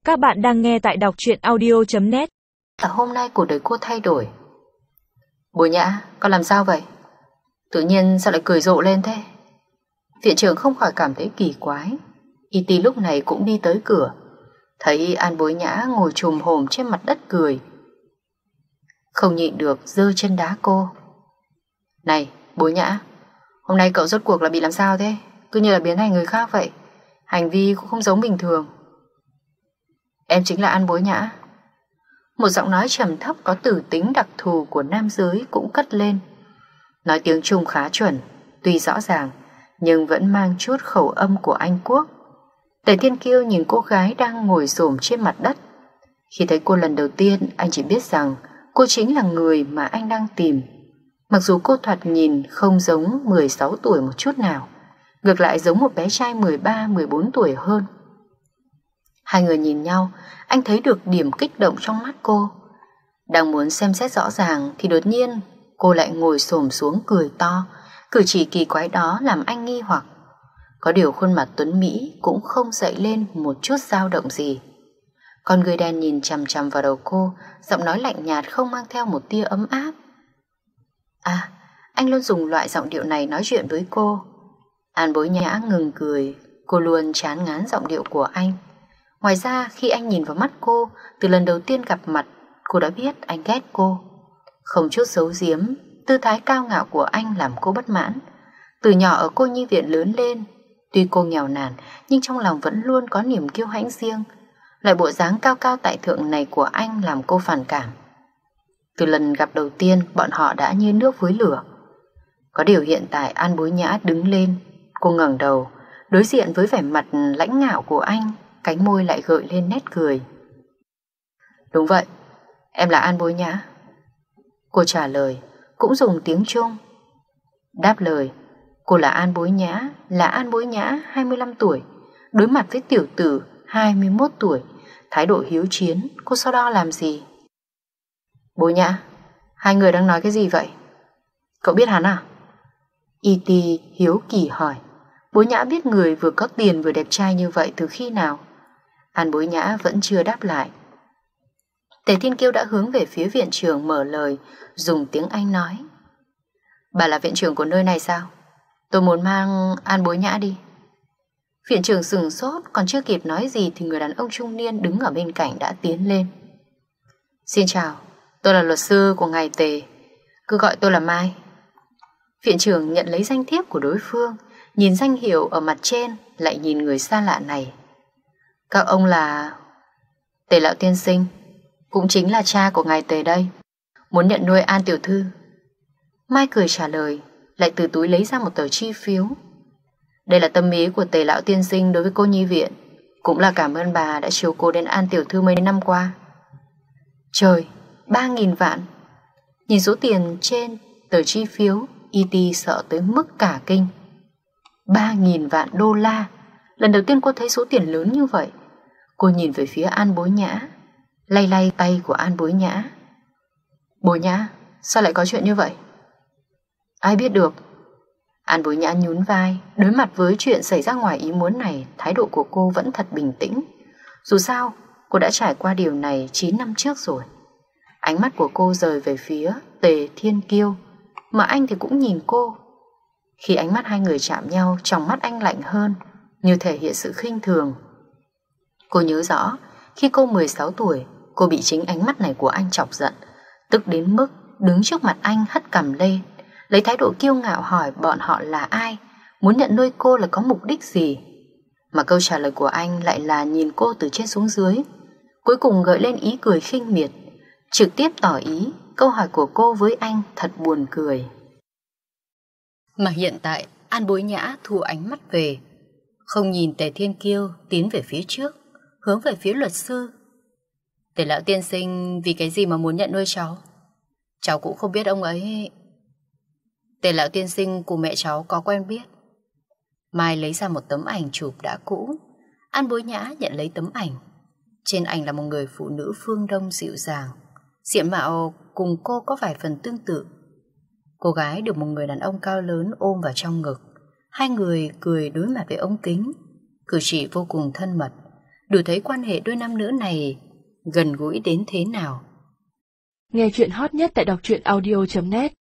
Các bạn đang nghe tại đọc truyện audio.net. Hôm nay cuộc đời cô thay đổi. Bối Nhã, con làm sao vậy? Tự nhiên sao lại cười rộ lên thế? Viện trưởng không khỏi cảm thấy kỳ quái. Y lúc này cũng đi tới cửa, thấy An Bối Nhã ngồi chùm hổm trên mặt đất cười, không nhịn được giơ chân đá cô. Này Bối Nhã, hôm nay cậu rốt cuộc là bị làm sao thế? Cứ như là biến thành người khác vậy. Hành vi cũng không giống bình thường. Em chính là An Bối Nhã. Một giọng nói trầm thấp có tử tính đặc thù của nam giới cũng cất lên. Nói tiếng Trung khá chuẩn, tuy rõ ràng, nhưng vẫn mang chút khẩu âm của Anh Quốc. Tề Thiên Kiêu nhìn cô gái đang ngồi xổm trên mặt đất. Khi thấy cô lần đầu tiên, anh chỉ biết rằng cô chính là người mà anh đang tìm. Mặc dù cô thoạt nhìn không giống 16 tuổi một chút nào, ngược lại giống một bé trai 13-14 tuổi hơn. Hai người nhìn nhau, anh thấy được điểm kích động trong mắt cô. Đang muốn xem xét rõ ràng thì đột nhiên cô lại ngồi xổm xuống cười to. Cử chỉ kỳ quái đó làm anh nghi hoặc. Có điều khuôn mặt tuấn Mỹ cũng không dậy lên một chút dao động gì. Con người đen nhìn chằm chằm vào đầu cô, giọng nói lạnh nhạt không mang theo một tia ấm áp. À, anh luôn dùng loại giọng điệu này nói chuyện với cô. An Bối Nhã ngừng cười, cô luôn chán ngán giọng điệu của anh. Ngoài ra khi anh nhìn vào mắt cô, từ lần đầu tiên gặp mặt, cô đã biết anh ghét cô. Không chút giấu giếm, tư thái cao ngạo của anh làm cô bất mãn. Từ nhỏ ở cô nhi viện lớn lên, tuy cô nghèo nàn nhưng trong lòng vẫn luôn có niềm kiêu hãnh riêng. Loại bộ dáng cao cao tại thượng này của anh làm cô phản cảm. Từ lần gặp đầu tiên, bọn họ đã như nước với lửa. Có điều hiện tại An Bối Nhã đứng lên, cô ngẩng đầu, đối diện với vẻ mặt lãnh ngạo của anh, cánh môi lại gợi lên nét cười. Đúng vậy, em là An Bối Nhã. Cô trả lời, cũng dùng tiếng Trung. Đáp lời, cô là An Bối Nhã, là An Bối Nhã 25 tuổi, đối mặt với tiểu tử 21 tuổi, thái độ hiếu chiến, cô so đo làm gì? Bối Nhã, hai người đang nói cái gì vậy? Cậu biết hắn à? Y hiếu kỳ hỏi. Bối Nhã biết người vừa có tiền vừa đẹp trai như vậy từ khi nào? An Bối Nhã vẫn chưa đáp lại. Tề Thiên Kiêu đã hướng về phía viện trưởng mở lời, dùng tiếng Anh nói. Bà là viện trưởng của nơi này sao? Tôi muốn mang An Bối Nhã đi. Viện trưởng sửng sốt, còn chưa kịp nói gì thì người đàn ông trung niên đứng ở bên cạnh đã tiến lên. Xin chào, tôi là luật sư của ngài Tề, cứ gọi tôi là Mai. Viện trưởng nhận lấy danh thiếp của đối phương, nhìn danh hiệu ở mặt trên, lại nhìn người xa lạ này. Các ông là... Tề lão tiên sinh, cũng chính là cha của ngài Tề đây, muốn nhận nuôi An tiểu thư. Mai cười trả lời, lại từ túi lấy ra một tờ chi phiếu. Đây là tâm ý của Tề lão tiên sinh đối với cô nhi viện, cũng là cảm ơn bà đã chiều cố đến An tiểu thư mấy năm qua. Trời, 3.000 vạn. Nhìn số tiền trên tờ chi phiếu, Y sợ tới mức cả kinh. 3.000 vạn đô la. Lần đầu tiên cô thấy số tiền lớn như vậy. Cô nhìn về phía An Bối Nhã, lay lay tay của An Bối Nhã. Bối Nhã, sao lại có chuyện như vậy? Ai biết được. An Bối Nhã nhún vai. Đối mặt với chuyện xảy ra ngoài ý muốn này, thái độ của cô vẫn thật bình tĩnh. Dù sao, cô đã trải qua điều này 9 năm trước rồi. Ánh mắt của cô rời về phía Tề Thiên Kiêu, mà anh thì cũng nhìn cô. Khi ánh mắt hai người chạm nhau, trong mắt anh lạnh hơn, như thể hiện sự khinh thường. Cô nhớ rõ, khi cô 16 tuổi, cô bị chính ánh mắt này của anh chọc giận, tức đến mức đứng trước mặt anh hất cằm lên, lấy thái độ kiêu ngạo hỏi bọn họ là ai, muốn nhận nuôi cô là có mục đích gì. Mà câu trả lời của anh lại là nhìn cô từ trên xuống dưới, cuối cùng gợi lên ý cười khinh miệt, trực tiếp tỏ ý câu hỏi của cô với anh thật buồn cười. Mà hiện tại An Bối Nhã thu ánh mắt về, không nhìn Tề Thiên Kiêu, tiến về phía trước, hướng về phía luật sư. Tề lão tiên sinh vì cái gì mà muốn nhận nuôi cháu? Cháu cũng không biết ông ấy. Tề lão tiên sinh của mẹ cháu có quen biết. Mai lấy ra một tấm ảnh chụp đã cũ. An Bối Nhã nhận lấy tấm ảnh. Trên ảnh là một người phụ nữ phương Đông dịu dàng, diện mạo cùng cô có vài phần tương tự. Cô gái được một người đàn ông cao lớn ôm vào trong ngực. Hai người cười đối mặt với ống kính, cử chỉ vô cùng thân mật. đủ thấy quan hệ đôi nam nữ này gần gũi đến thế nào. Nghe chuyện hot nhất tại đọc truyện audio.net